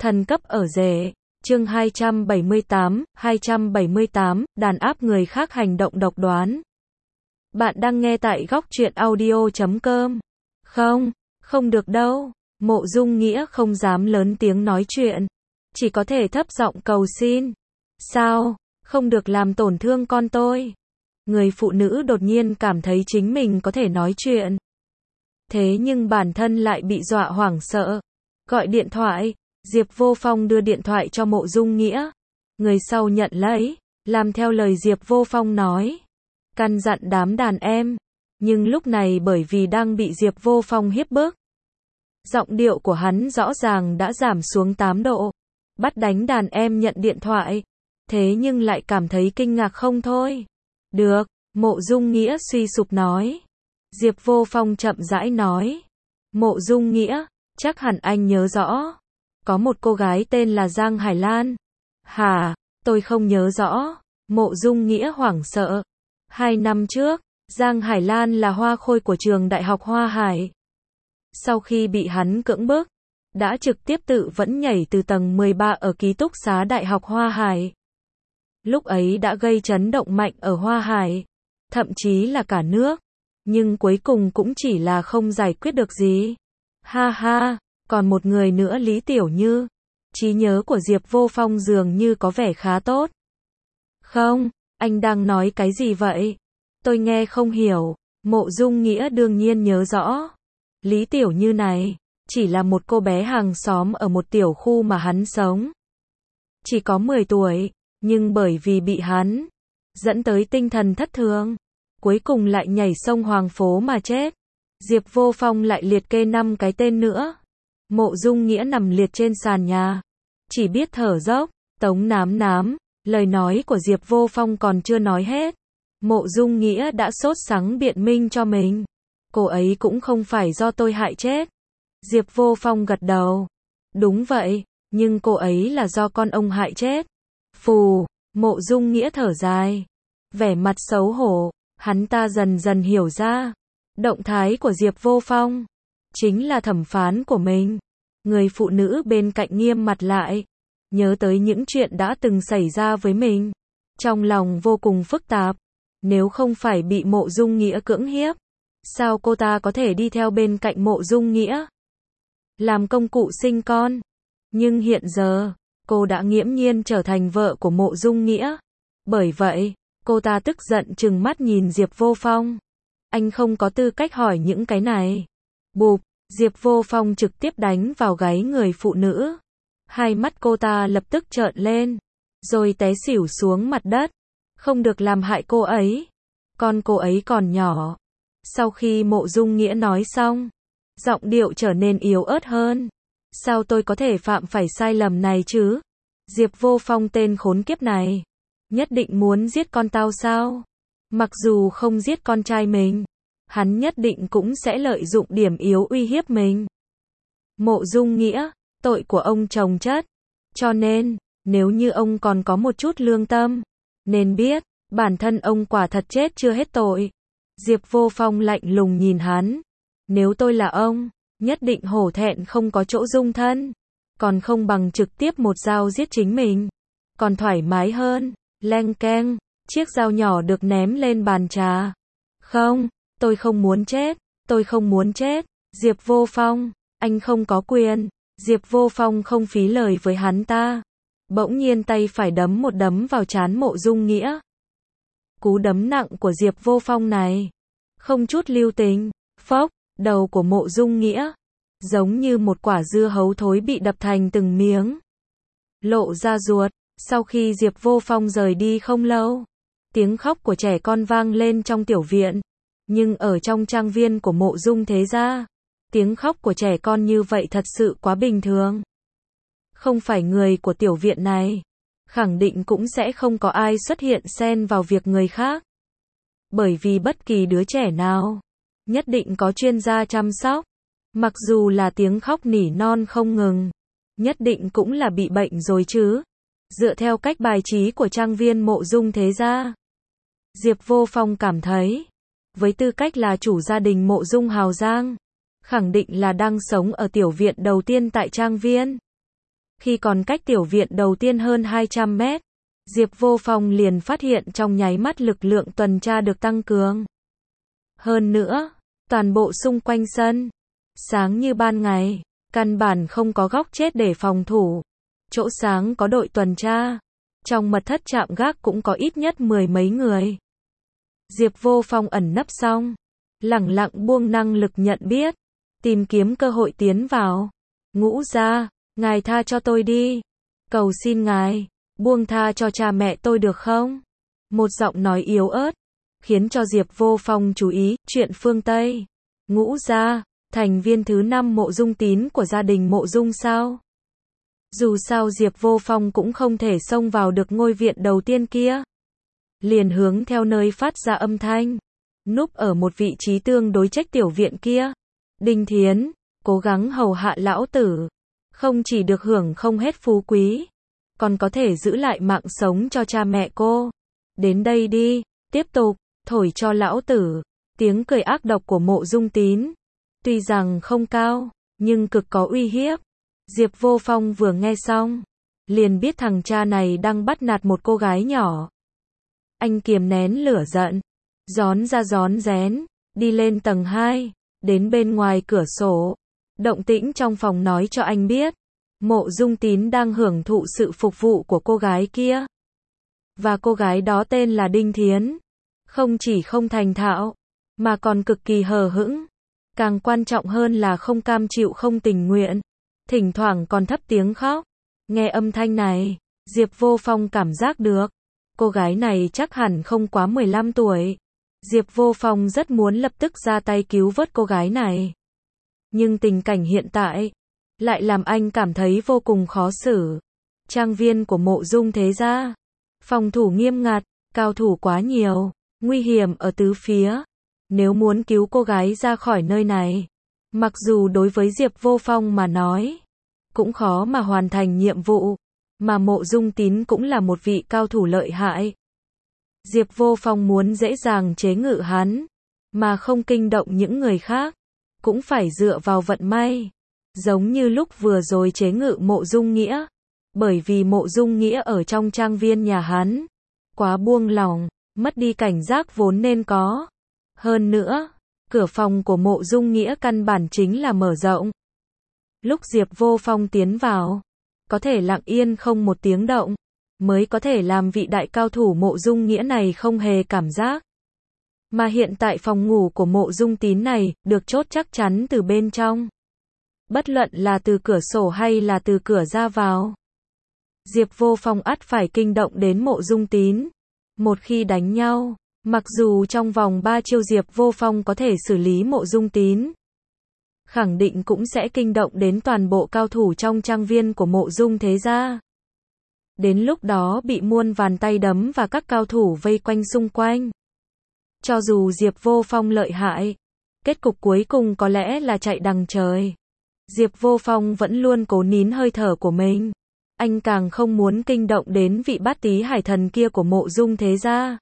Thần cấp ở rể. Chương 278, đàn áp người khác hành động độc đoán. Bạn đang nghe tại góc truyện audio.com. Không được đâu. Mộ Dung Nghĩa không dám lớn tiếng nói chuyện, chỉ có thể thấp giọng cầu xin. Sao, không được làm tổn thương con tôi. Người phụ nữ đột nhiên cảm thấy chính mình có thể nói chuyện. Thế nhưng bản thân lại bị dọa hoảng sợ. Gọi điện thoại, Diệp Vô Phong đưa điện thoại cho Mộ Dung Nghĩa. Người sau nhận lấy, làm theo lời Diệp Vô Phong nói. Căn dặn đám đàn em. Nhưng lúc này bởi vì đang bị Diệp Vô Phong hiếp bức, giọng điệu của hắn rõ ràng đã giảm xuống 8 độ. Bắt đánh đàn em nhận điện thoại. Thế nhưng lại cảm thấy kinh ngạc không thôi. Được, Mộ Dung Nghĩa suy sụp nói. Diệp Vô Phong chậm rãi nói. Mộ Dung Nghĩa, chắc hẳn anh nhớ rõ. Có một cô gái tên là Giang Hải Lan. Hả, tôi không nhớ rõ. Mộ Dung Nghĩa hoảng sợ. 2 năm trước, Giang Hải Lan là hoa khôi của trường Đại học Hoa Hải. Sau khi bị hắn cưỡng bức, đã trực tiếp tự vẫn nhảy từ tầng 13 ở ký túc xá Đại học Hoa Hải. Lúc ấy đã gây chấn động mạnh ở Hoa Hải, thậm chí là cả nước. Nhưng cuối cùng cũng chỉ là không giải quyết được gì. Ha ha, còn một người nữa Lý Tiểu Như. Trí nhớ của Diệp Vô Phong dường như có vẻ khá tốt. Không, anh đang nói cái gì vậy? Tôi nghe không hiểu. Mộ Dung Nghĩa đương nhiên nhớ rõ. Lý Tiểu Như này, chỉ là một cô bé hàng xóm ở một tiểu khu mà hắn sống. Chỉ có 10 tuổi, nhưng bởi vì bị hắn dẫn tới tinh thần thất thường, cuối cùng lại nhảy sông Hoàng Phố mà chết. Diệp Vô Phong lại liệt kê 5 cái tên nữa. Mộ Dung Nghĩa nằm liệt trên sàn nhà, chỉ biết thở dốc. Tống Nám Nám, lời nói của Diệp Vô Phong còn chưa nói hết, Mộ Dung Nghĩa đã sốt sắng biện minh cho mình. Cô ấy cũng không phải do tôi hại chết. Diệp Vô Phong gật đầu. Đúng vậy, nhưng cô ấy là do con ông hại chết. Phù, Mộ Dung Nghĩa thở dài, vẻ mặt xấu hổ. Hắn ta dần dần hiểu ra, động thái của Diệp Vô Phong chính là thẩm phán của mình. Người phụ nữ bên cạnh nghiêm mặt lại, nhớ tới những chuyện đã từng xảy ra với mình, trong lòng vô cùng phức tạp. Nếu không phải bị Mộ Dung Nghĩa cưỡng hiếp, sao cô ta có thể đi theo bên cạnh Mộ Dung Nghĩa, làm công cụ sinh con? Nhưng hiện giờ, cô đã nghiễm nhiên trở thành vợ của Mộ Dung Nghĩa. Bởi vậy, cô ta tức giận trừng mắt nhìn Diệp Vô Phong. Anh không có tư cách hỏi những cái này. Bụp, Diệp Vô Phong trực tiếp đánh vào gáy người phụ nữ. Hai mắt cô ta lập tức trợn lên, rồi té xỉu xuống mặt đất. Không được làm hại cô ấy. Con cô ấy còn nhỏ. Sau khi Mộ Dung Nghĩa nói xong, giọng điệu trở nên yếu ớt hơn. Sao tôi có thể phạm phải sai lầm này chứ? Diệp Vô Phong tên khốn kiếp này, nhất định muốn giết con tao sao? Mặc dù không giết con trai mình, hắn nhất định cũng sẽ lợi dụng điểm yếu uy hiếp mình. Mộ Dung Nghĩa, tội của ông chồng chất. Cho nên, nếu như ông còn có một chút lương tâm, nên biết, bản thân ông quả thật chết chưa hết tội. Diệp Vô Phong lạnh lùng nhìn hắn. Nếu tôi là ông, nhất định hổ thẹn không có chỗ dung thân. Còn không bằng trực tiếp một dao giết chính mình. Còn thoải mái hơn. Leng keng, chiếc dao nhỏ được ném lên bàn trà. Không, tôi không muốn chết. Tôi không muốn chết. Diệp Vô Phong, anh không có quyền. Diệp Vô Phong không phí lời với hắn ta. Bỗng nhiên tay phải đấm một đấm vào trán Mộ Dung Nghĩa. Cú đấm nặng của Diệp Vô Phong này, không chút lưu tình. Phốc, đầu của Mộ Dung Nghĩa giống như một quả dưa hấu thối bị đập thành từng miếng, lộ ra ruột. Sau khi Diệp Vô Phong rời đi không lâu, tiếng khóc của trẻ con vang lên trong tiểu viện. Nhưng ở trong trang viên của Mộ Dung thế gia, tiếng khóc của trẻ con như vậy thật sự quá bình thường. Không phải người của tiểu viện này, khẳng định cũng sẽ không có ai xuất hiện xen vào việc người khác. Bởi vì bất kỳ đứa trẻ nào, nhất định có chuyên gia chăm sóc. Mặc dù là tiếng khóc nỉ non không ngừng, nhất định cũng là bị bệnh rồi chứ. Dựa theo cách bài trí của trang viên Mộ Dung thế gia, Diệp Vô Phong cảm thấy, với tư cách là chủ gia đình Mộ Dung Hào Giang, khẳng định là đang sống ở tiểu viện đầu tiên tại trang viên. Khi còn cách tiểu viện đầu tiên hơn 200 mét, Diệp Vô Phong liền phát hiện trong nháy mắt lực lượng tuần tra được tăng cường. Hơn nữa, toàn bộ xung quanh sân, sáng như ban ngày, căn bản không có góc chết để phòng thủ. Chỗ sáng có đội tuần tra, trong mật thất trạm gác cũng có ít nhất 10 mấy người. Diệp Vô Phong ẩn nấp xong, lẳng lặng buông năng lực nhận biết, tìm kiếm cơ hội tiến vào. Ngũ gia, ngài tha cho tôi đi. Cầu xin ngài, buông tha cho cha mẹ tôi được không? Một giọng nói yếu ớt, khiến cho Diệp Vô Phong chú ý, chuyện phương Tây. Ngũ gia, thành viên thứ 5 Mộ Dung Tín của gia đình Mộ Dung sao? Dù sao Diệp Vô Phong cũng không thể xông vào được ngôi viện đầu tiên kia. Liền hướng theo nơi phát ra âm thanh, núp ở một vị trí tương đối trách tiểu viện kia. Đinh Thiến, cố gắng hầu hạ lão tử, không chỉ được hưởng không hết phú quý, còn có thể giữ lại mạng sống cho cha mẹ cô. Đến đây đi, tiếp tục, thổi cho lão tử. Tiếng cười ác độc của Mộ Dung Tín, tuy rằng không cao, nhưng cực có uy hiếp. Diệp Vô Phong vừa nghe xong, liền biết thằng cha này đang bắt nạt một cô gái nhỏ. Anh kiềm nén lửa giận, rón ra rón rén, đi lên tầng 2, đến bên ngoài cửa sổ. Động tĩnh trong phòng nói cho anh biết, Mộ Dung Tín đang hưởng thụ sự phục vụ của cô gái kia. Và cô gái đó tên là Đinh Thiến. Không chỉ không thành thạo, mà còn cực kỳ hờ hững. Càng quan trọng hơn là không cam chịu không tình nguyện. Thỉnh thoảng còn thấp tiếng khóc. Nghe âm thanh này, Diệp Vô Phong cảm giác được, cô gái này chắc hẳn không quá 15 tuổi. Diệp Vô Phong rất muốn lập tức ra tay cứu vớt cô gái này. Nhưng tình cảnh hiện tại lại làm anh cảm thấy vô cùng khó xử. Trang viên của Mộ Dung thế gia, phòng thủ nghiêm ngặt, cao thủ quá nhiều, nguy hiểm ở tứ phía. Nếu muốn cứu cô gái ra khỏi nơi này, mặc dù đối với Diệp Vô Phong mà nói, cũng khó mà hoàn thành nhiệm vụ, mà Mộ Dung Tín cũng là một vị cao thủ lợi hại. Diệp Vô Phong muốn dễ dàng chế ngự hắn, mà không kinh động những người khác, cũng phải dựa vào vận may. Giống như lúc vừa rồi chế ngự Mộ Dung Nghĩa, bởi vì Mộ Dung Nghĩa ở trong trang viên nhà hắn, quá buông lỏng, mất đi cảnh giác vốn nên có. Hơn nữa, cửa phòng của Mộ Dung Nghĩa căn bản chính là mở rộng. Lúc Diệp Vô Phong tiến vào, có thể lặng yên không một tiếng động, mới có thể làm vị đại cao thủ Mộ Dung Nghĩa này không hề cảm giác. Mà hiện tại phòng ngủ của Mộ Dung Tín này, được chốt chắc chắn từ bên trong. Bất luận là từ cửa sổ hay là từ cửa ra vào. Diệp Vô Phong ắt phải kinh động đến Mộ Dung Tín. Một khi đánh nhau, mặc dù trong vòng 3 chiêu Diệp Vô Phong có thể xử lý Mộ Dung Tín, khẳng định cũng sẽ kinh động đến toàn bộ cao thủ trong trang viên của Mộ Dung thế gia. Đến lúc đó bị muôn vàn tay đấm và các cao thủ vây quanh xung quanh. Cho dù Diệp Vô Phong lợi hại, kết cục cuối cùng có lẽ là chạy đằng trời. Diệp Vô Phong vẫn luôn cố nín hơi thở của mình. Anh càng không muốn kinh động đến vị bát tí hải thần kia của Mộ Dung thế gia.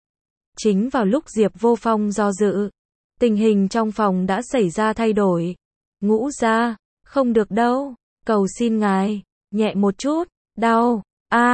Chính vào lúc Diệp Vô Phong do dự, tình hình trong phòng đã xảy ra thay đổi. Ngũ gia, không được đâu, cầu xin ngài, nhẹ một chút, đau,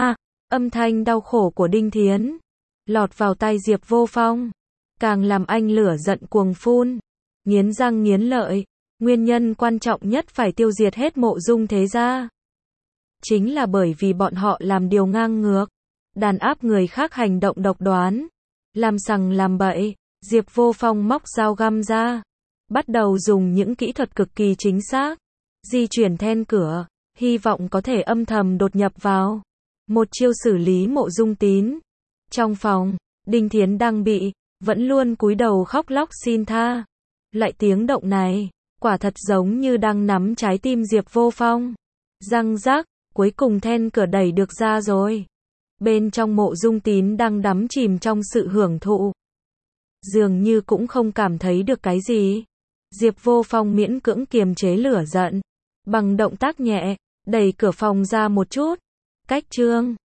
âm thanh đau khổ của Đinh Thiến, lọt vào tai Diệp Vô Phong, càng làm anh lửa giận cuồng phun, nghiến răng nghiến lợi. Nguyên nhân quan trọng nhất phải tiêu diệt hết Mộ Dung thế gia, chính là bởi vì bọn họ làm điều ngang ngược, đàn áp người khác hành động độc đoán, làm sằng làm bậy. Diệp Vô Phong móc dao găm ra, bắt đầu dùng những kỹ thuật cực kỳ chính xác, di chuyển then cửa, hy vọng có thể âm thầm đột nhập vào. Một chiêu xử lý Mộ Dung Tín. Trong phòng, Đinh Thiến đang bị, vẫn luôn cúi đầu khóc lóc xin tha. Lại tiếng động này, quả thật giống như đang nắm trái tim Diệp Vô Phong. Răng rắc, cuối cùng then cửa đẩy được ra rồi. Bên trong Mộ Dung Tín đang đắm chìm trong sự hưởng thụ, dường như cũng không cảm thấy được cái gì. Diệp Vô Phong miễn cưỡng kiềm chế lửa giận, bằng động tác nhẹ, đẩy cửa phòng ra một chút. Cách chương